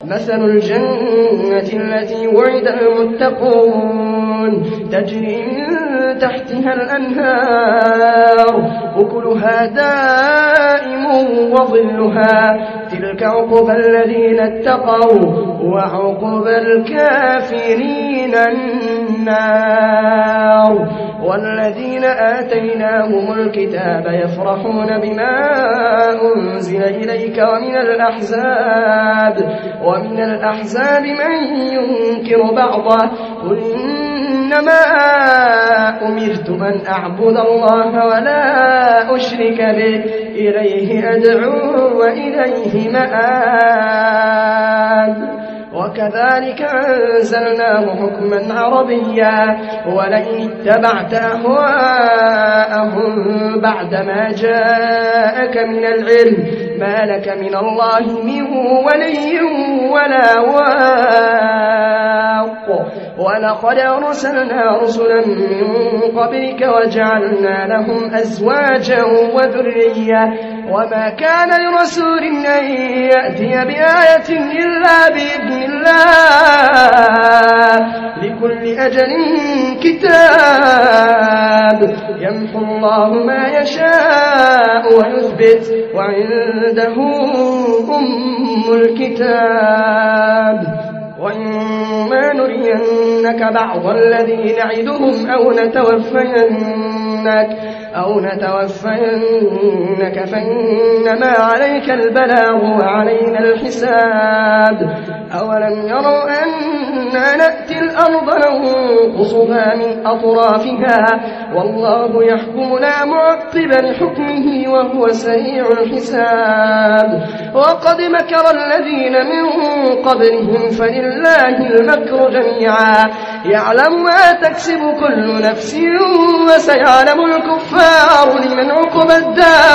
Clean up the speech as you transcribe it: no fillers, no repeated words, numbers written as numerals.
مثل الجنة التي وعد المتقون تجري من تحتها الأنهار أكلها دائم وظلها تلك عقبى الذين اتقوا وعقبى الكافرين النار والذين آتيناهم الكتاب يفرحون بما أنزل إليك ومن الأحزاب من ينكر بعضه قل إنما أمرت أن أعبد الله ولا أشرك به إليه أدعو وإليه مآب وكذلك أنزلناه حكما عربيا ولئن اتبعت أهواءهم بعدما جاءك من العلم ما لك من الله من ولي ولا واق ولقد أرسلنا رسلا من قبلك وجعلنا لهم أزواجا وذرية وما كان لرسول أن يأتي بآية إلا بإذن الله لكل أجل كتاب يمحو الله ما يشاء ويثبت وعنده أم الكتاب وإما نرينك بعض الذي نعدهم أو نتوفينك فإنما عليك البلاغ وعلينا الحساب أولم يروا أننا نأتي الأرض ننقصها من أطرافها والله يحكم لا معقب لحكمه وهو سريع الحساب وقد مكر الذين من قبلهم فلله المكر جميعا يعلم ما تكسب كل نفس وسيعلم الكفار لمن عقبى الدار